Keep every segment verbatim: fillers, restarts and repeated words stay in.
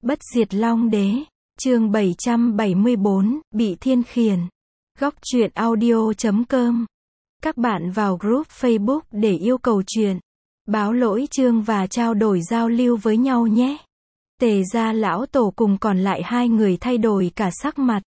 Bất diệt Long Đế, chương bảy trăm bảy mươi bốn, bị thiên khiển. Góc truyện audio chấm com. Các bạn vào group Facebook để yêu cầu truyện, báo lỗi chương và trao đổi giao lưu với nhau nhé. Tề gia lão tổ cùng còn lại hai người thay đổi cả sắc mặt.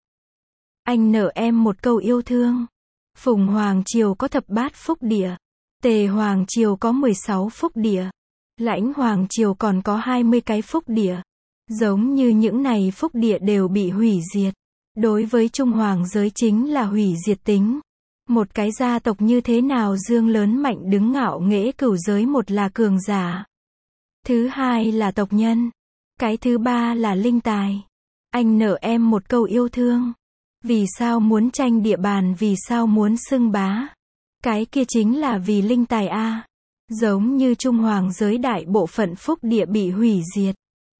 Anh nợ em một câu yêu thương. Phùng Hoàng Triều có thập bát phúc địa. Tề Hoàng Triều có mười sáu phúc địa. Lãnh Hoàng Triều còn có hai mươi cái phúc địa. Giống như những này phúc địa đều bị hủy diệt. Đối với Trung Hoàng giới chính là hủy diệt tính. Một cái gia tộc như thế nào dương lớn mạnh đứng ngạo nghễ cửu giới, một là cường giả. Thứ hai là tộc nhân. Cái thứ ba là linh tài. Anh nợ em một câu yêu thương. Vì sao muốn tranh địa bàn, vì sao muốn xưng bá? Cái kia chính là vì linh tài a. Giống như Trung Hoàng giới đại bộ phận phúc địa bị hủy diệt.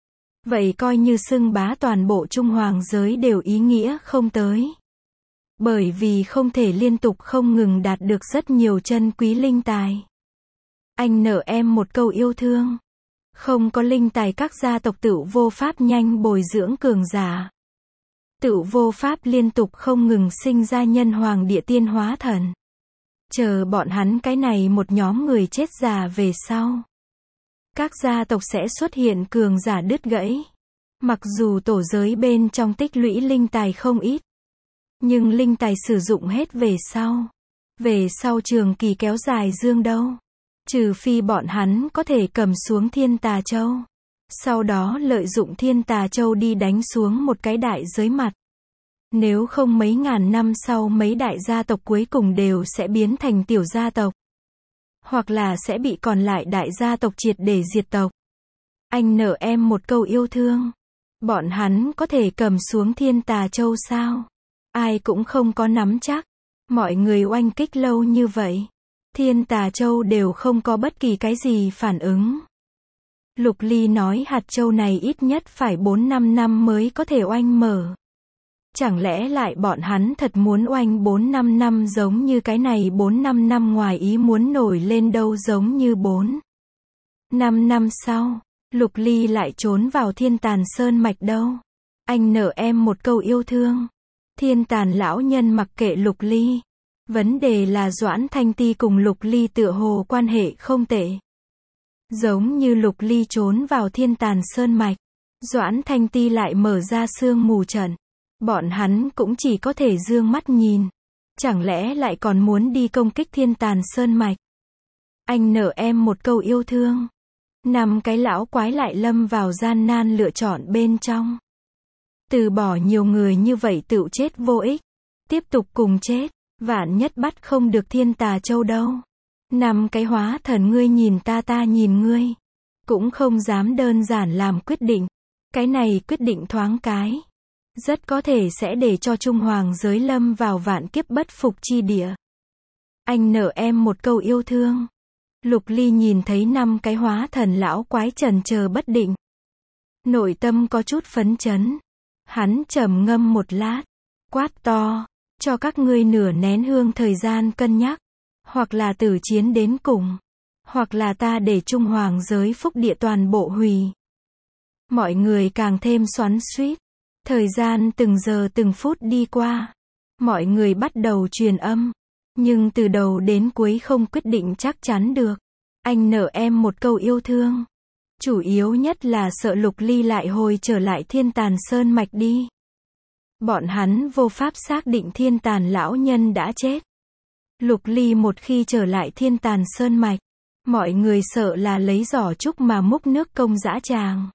Vậy coi như xưng bá toàn bộ Trung Hoàng giới đều ý nghĩa không tới. Bởi vì không thể liên tục không ngừng đạt được rất nhiều chân quý linh tài. Anh nợ em một câu yêu thương. Không có linh tài các gia tộc tựu vô pháp nhanh bồi dưỡng cường giả. Tựu vô pháp liên tục không ngừng sinh ra nhân hoàng địa tiên hóa thần. Chờ bọn hắn cái này một nhóm người chết già về sau. Các gia tộc sẽ xuất hiện cường giả đứt gãy. Mặc dù tổ giới bên trong tích lũy linh tài không ít. Nhưng linh tài sử dụng hết về sau. Về sau trường kỳ kéo dài dương đâu. Trừ phi bọn hắn có thể cầm xuống Thiên Tà Châu. Sau đó lợi dụng Thiên Tà Châu đi đánh xuống một cái đại giới mặt. Nếu không mấy ngàn năm sau mấy đại gia tộc cuối cùng đều sẽ biến thành tiểu gia tộc. Hoặc là sẽ bị còn lại đại gia tộc triệt để diệt tộc. Anh nợ em một câu yêu thương. Bọn hắn có thể cầm xuống Thiên Tà Châu sao? Ai cũng không có nắm chắc. Mọi người oanh kích lâu như vậy. Thiên Tà Châu đều không có bất kỳ cái gì phản ứng. Lục Ly nói hạt châu này ít nhất phải bốn năm năm mới có thể oanh mở. Chẳng lẽ lại bọn hắn thật muốn oanh bốn năm năm giống như cái này bốn năm năm ngoài ý muốn nổi lên đâu, giống như bốn năm năm sau, Lục Ly lại trốn vào Thiên Tàn Sơn mạch đâu. Anh nợ em một câu yêu thương. Thiên Tàn lão nhân mặc kệ Lục Ly. Vấn đề là Doãn Thanh Ti cùng Lục Ly tựa hồ quan hệ không tệ. Giống như Lục Ly trốn vào Thiên Tàn Sơn mạch, Doãn Thanh Ti lại mở ra sương mù trận. Bọn hắn cũng chỉ có thể dương mắt nhìn. Chẳng lẽ lại còn muốn đi công kích Thiên Tàn Sơn mạch? Anh nợ em một câu yêu thương. Năm cái lão quái lại lâm vào gian nan lựa chọn bên trong. Từ bỏ nhiều người như vậy tựu chết vô ích. Tiếp tục cùng chết. Vạn nhất bắt không được Thiên Tà Châu đâu. Năm cái hóa thần ngươi nhìn ta ta nhìn ngươi. Cũng không dám đơn giản làm quyết định. Cái này quyết định thoáng cái. Rất có thể sẽ để cho Trung Hoàng giới lâm vào vạn kiếp bất phục chi địa. Anh nợ em một câu yêu thương. Lục Ly nhìn thấy năm cái hóa thần lão quái chần chờ bất định. Nội tâm có chút phấn chấn. Hắn trầm ngâm một lát. Quát to. Cho các ngươi nửa nén hương thời gian cân nhắc. Hoặc là tử chiến đến cùng. Hoặc là ta để Trung Hoàng giới phúc địa toàn bộ hủy. Mọi người càng thêm xoắn xuýt. Thời gian từng giờ từng phút đi qua. Mọi người bắt đầu truyền âm. Nhưng từ đầu đến cuối không quyết định chắc chắn được. Anh nợ em một câu yêu thương. Chủ yếu nhất là sợ Lục Ly lại hồi trở lại Thiên Tàn Sơn mạch đi. Bọn hắn vô pháp xác định Thiên Tàn lão nhân đã chết. Lục Ly một khi trở lại Thiên Tàn Sơn mạch, mọi người sợ là lấy giỏ trúc mà múc nước công dã tràng.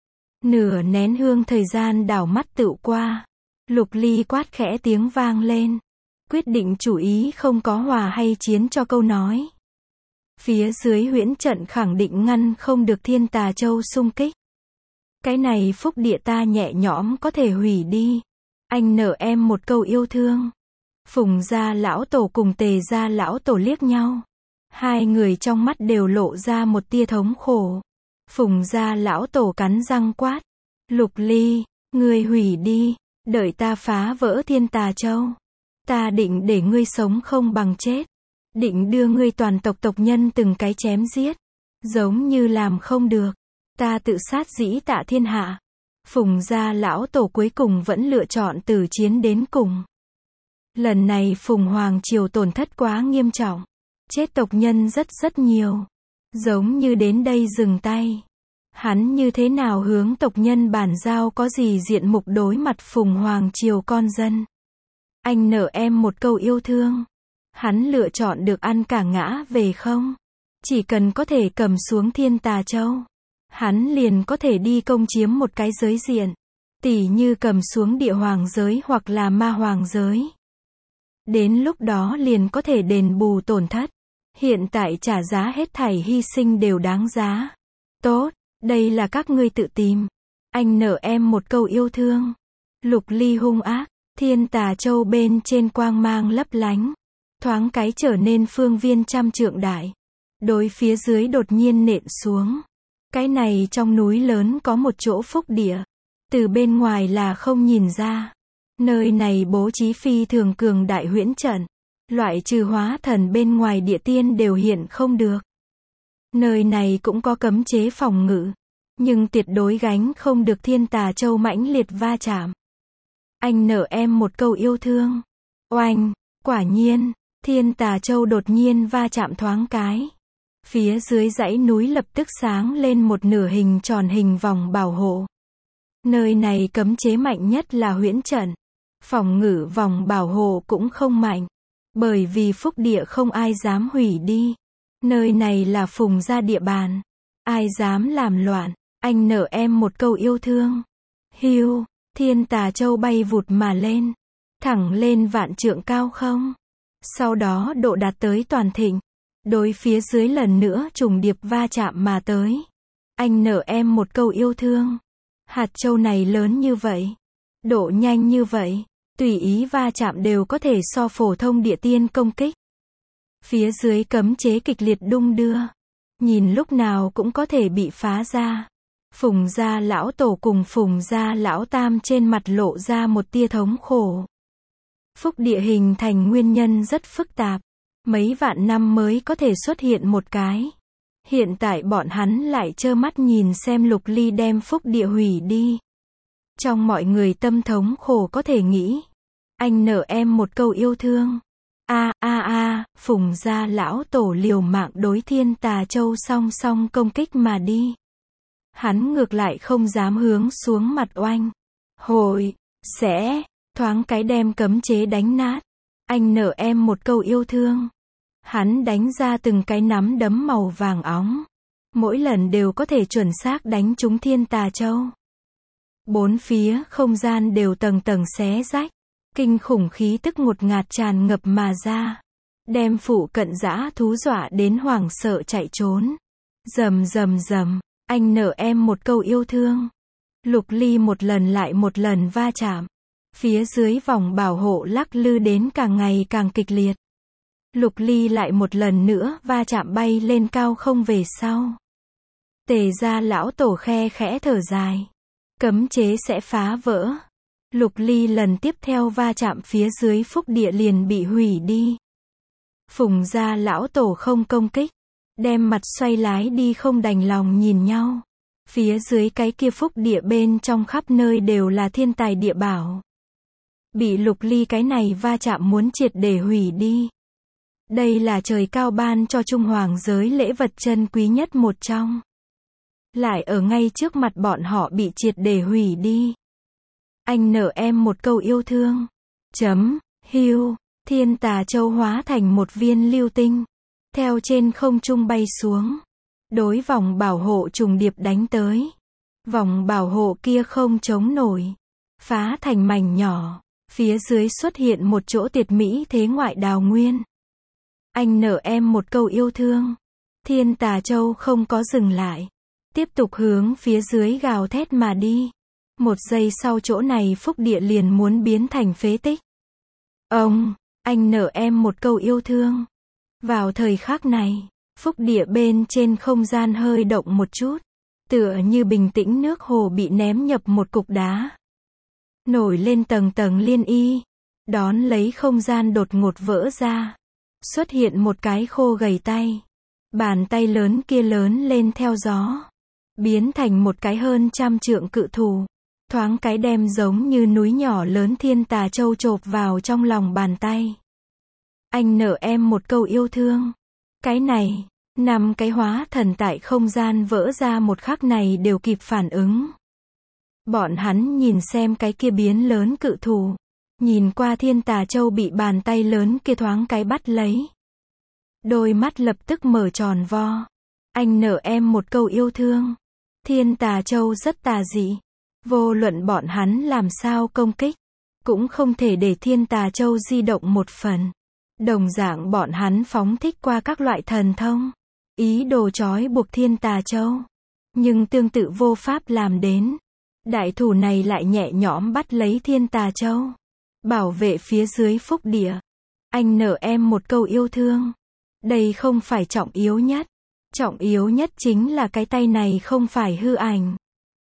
Nửa nén hương thời gian đảo mắt tựu qua. Lục Ly quát khẽ tiếng vang lên. Quyết định chủ ý không có hòa hay chiến cho câu nói. Phía dưới huyễn trận khẳng định ngăn không được Thiên Tà Châu xung kích. Cái này phúc địa ta nhẹ nhõm có thể hủy đi. Anh nợ em một câu yêu thương. Phùng gia lão tổ cùng Tề gia lão tổ liếc nhau. Hai người trong mắt đều lộ ra một tia thống khổ. Phùng gia lão tổ cắn răng quát. Lục Ly, ngươi hủy đi. Đợi ta phá vỡ Thiên Tà Châu. Ta định để ngươi sống không bằng chết. Định đưa ngươi toàn tộc tộc nhân từng cái chém giết. Giống như làm không được. Ta tự sát dĩ tạ thiên hạ. Phùng gia lão tổ cuối cùng vẫn lựa chọn tử chiến đến cùng. Lần này Phùng Hoàng Triều tổn thất quá nghiêm trọng. Chết tộc nhân rất rất nhiều. Giống như đến đây dừng tay. Hắn như thế nào hướng tộc nhân bàn giao có gì diện mục đối mặt Phùng Hoàng Triều con dân. Anh nợ em một câu yêu thương. Hắn lựa chọn được ăn cả ngã về không? Chỉ cần có thể cầm xuống Thiên Tà Châu, hắn liền có thể đi công chiếm một cái giới diện. Tỉ như cầm xuống địa hoàng giới hoặc là ma hoàng giới. Đến lúc đó liền có thể đền bù tổn thất. Hiện tại trả giá hết thảy hy sinh đều đáng giá. Tốt, đây là các ngươi tự tìm. Anh nợ em một câu yêu thương. Lục Ly hung ác, Thiên Tà Châu bên trên quang mang lấp lánh. Thoáng cái trở nên phương viên trăm trượng đại. Đối phía dưới đột nhiên nện xuống. Cái này trong núi lớn có một chỗ phúc địa. Từ bên ngoài là không nhìn ra. Nơi này bố trí phi thường cường đại huyễn trận. Loại trừ hóa thần bên ngoài địa tiên đều hiện không được. Nơi này cũng có cấm chế phòng ngự. Nhưng tuyệt đối gánh không được Thiên Tà Châu mãnh liệt va chạm. Anh nợ em một câu yêu thương. Oanh, quả nhiên, Thiên Tà Châu đột nhiên va chạm thoáng cái. Phía dưới dãy núi lập tức sáng lên một nửa hình tròn hình vòng bảo hộ. Nơi này cấm chế mạnh nhất là huyễn trận. Phòng ngự vòng bảo hộ cũng không mạnh. Bởi vì phúc địa không ai dám hủy đi. Nơi này là Phùng gia địa bàn. Ai dám làm loạn. Anh nợ em một câu yêu thương. Hiu, Thiên Tà Châu bay vụt mà lên. Thẳng lên vạn trượng cao không. Sau đó độ đạt tới toàn thịnh. Đối phía dưới lần nữa trùng điệp va chạm mà tới. Anh nợ em một câu yêu thương. Hạt châu này lớn như vậy. Độ nhanh như vậy. Tùy ý va chạm đều có thể so phổ thông địa tiên công kích. Phía dưới cấm chế kịch liệt đung đưa. Nhìn lúc nào cũng có thể bị phá ra. Phùng gia lão tổ cùng Phùng gia lão tam trên mặt lộ ra một tia thống khổ. Phúc địa hình thành nguyên nhân rất phức tạp. Mấy vạn năm mới có thể xuất hiện một cái. Hiện tại bọn hắn lại trơ mắt nhìn xem Lục Ly đem phúc địa hủy đi. Trong mọi người tâm thống khổ có thể nghĩ. Anh nợ em một câu yêu thương. A a a, Phùng gia lão tổ liều mạng đối Thiên Tà Châu song song công kích mà đi. Hắn ngược lại không dám hướng xuống mặt oanh. Hội, sẽ, thoáng cái đem cấm chế đánh nát. Anh nợ em một câu yêu thương. Hắn đánh ra từng cái nắm đấm màu vàng óng. Mỗi lần đều có thể chuẩn xác đánh trúng Thiên Tà Châu. Bốn phía không gian đều tầng tầng xé rách. Kinh khủng khí tức ngột ngạt tràn ngập mà ra. Đem phụ cận dã thú dọa đến hoảng sợ chạy trốn. Rầm rầm rầm, anh nợ em một câu yêu thương. Lục Ly một lần lại một lần va chạm. Phía dưới vòng bảo hộ lắc lư đến càng ngày càng kịch liệt. Lục Ly lại một lần nữa va chạm bay lên cao không về sau. Tề gia lão tổ khe khẽ thở dài. Cấm chế sẽ phá vỡ. Lục Ly lần tiếp theo va chạm phía dưới phúc địa liền bị hủy đi. Phùng gia lão tổ không công kích. Đem mặt xoay lái đi không đành lòng nhìn nhau. Phía dưới cái kia phúc địa bên trong khắp nơi đều là thiên tài địa bảo. Bị Lục Ly cái này va chạm muốn triệt để hủy đi. Đây là trời cao ban cho Trung Hoàng giới lễ vật chân quý nhất một trong. Lại ở ngay trước mặt bọn họ bị triệt để hủy đi. Anh nợ em một câu yêu thương. Chấm, hiu, Thiên Tà Châu hóa thành một viên lưu tinh. Theo trên không trung bay xuống. Đối vòng bảo hộ trùng điệp đánh tới. Vòng bảo hộ kia không chống nổi. Phá thành mảnh nhỏ. Phía dưới xuất hiện một chỗ tuyệt mỹ thế ngoại đào nguyên. Anh nợ em một câu yêu thương. Thiên Tà Châu không có dừng lại. Tiếp tục hướng phía dưới gào thét mà đi. Một giây sau chỗ này phúc địa liền muốn biến thành phế tích. Ông, anh nợ em một câu yêu thương. Vào thời khắc này, phúc địa bên trên không gian hơi động một chút. Tựa như bình tĩnh nước hồ bị ném nhập một cục đá. Nổi lên tầng tầng liên y. Đón lấy không gian đột ngột vỡ ra. Xuất hiện một cái khô gầy tay. Bàn tay lớn kia lớn lên theo gió. Biến thành một cái hơn trăm trượng cự thú. thoáng cái đem giống như núi nhỏ lớn Thiên Tà Châu chộp vào trong lòng bàn tay. Anh nợ em một câu yêu thương. Cái này, năm cái hóa thần tại không gian vỡ ra một khắc này đều kịp phản ứng. Bọn hắn nhìn xem cái kia biến lớn cự thú, nhìn qua Thiên Tà Châu bị bàn tay lớn kia thoáng cái bắt lấy. Đôi mắt lập tức mở tròn vo. Anh nợ em một câu yêu thương. Thiên Tà Châu rất tà dị. Vô luận bọn hắn làm sao công kích, cũng không thể để Thiên Tà Châu di động một phần. Đồng dạng bọn hắn phóng thích qua các loại thần thông, ý đồ trói buộc Thiên Tà Châu. Nhưng tương tự vô pháp làm đến. Đại thủ này lại nhẹ nhõm bắt lấy Thiên Tà Châu, bảo vệ phía dưới phúc địa. Anh nợ em một câu yêu thương. Đây không phải trọng yếu nhất. Trọng yếu nhất chính là cái tay này không phải hư ảnh,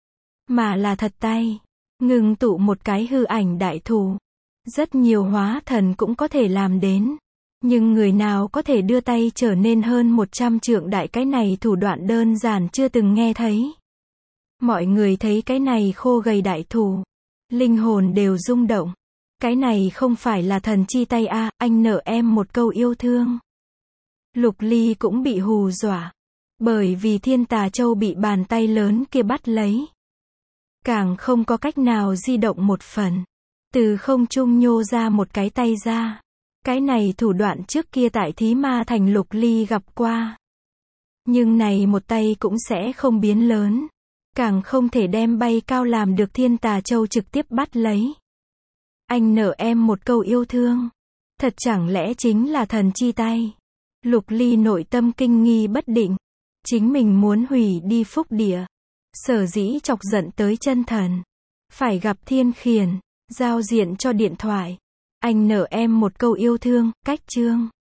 mà là thật tay. Ngừng tụ một cái hư ảnh đại thủ. Rất nhiều hóa thần cũng có thể làm đến. Nhưng người nào có thể đưa tay trở nên hơn một trăm trượng đại, cái này thủ đoạn đơn giản chưa từng nghe thấy. Mọi người thấy cái này khô gầy đại thủ, linh hồn đều rung động. Cái này không phải là thần chi tay a, à, anh nợ em một câu yêu thương. Lục Ly cũng bị hù dọa. Bởi vì Thiên Tà Châu bị bàn tay lớn kia bắt lấy. Càng không có cách nào di động một phần. Từ không trung nhô ra một cái tay ra. Cái này thủ đoạn trước kia tại Thí Ma Thành Lục Ly gặp qua. Nhưng này một tay cũng sẽ không biến lớn. Càng không thể đem bay cao làm được Thiên Tà Châu trực tiếp bắt lấy. Anh nợ em một câu yêu thương. Thật chẳng lẽ chính là thần chi tay? Lục Ly nội tâm kinh nghi bất định. Chính mình muốn hủy đi phúc địa. Sở dĩ chọc giận tới chân thần. Phải gặp Thiên Khiển, giao diện cho điện thoại. Anh nợ em một câu yêu thương, cách chương.